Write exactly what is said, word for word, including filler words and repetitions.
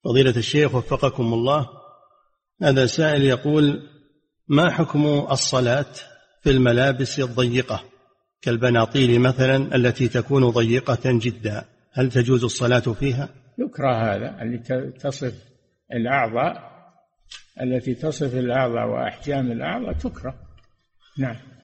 فضيلة الشيخ وفقكم الله، هذا سائل يقول: ما حكم الصلاة في الملابس الضيقة كالبناطيل مثلا التي تكون ضيقة جدا، هل تجوز الصلاة فيها؟ يكره هذا، اللي تصف الأعضاء التي تصف الأعضاء وأحجام الأعضاء تكره. نعم.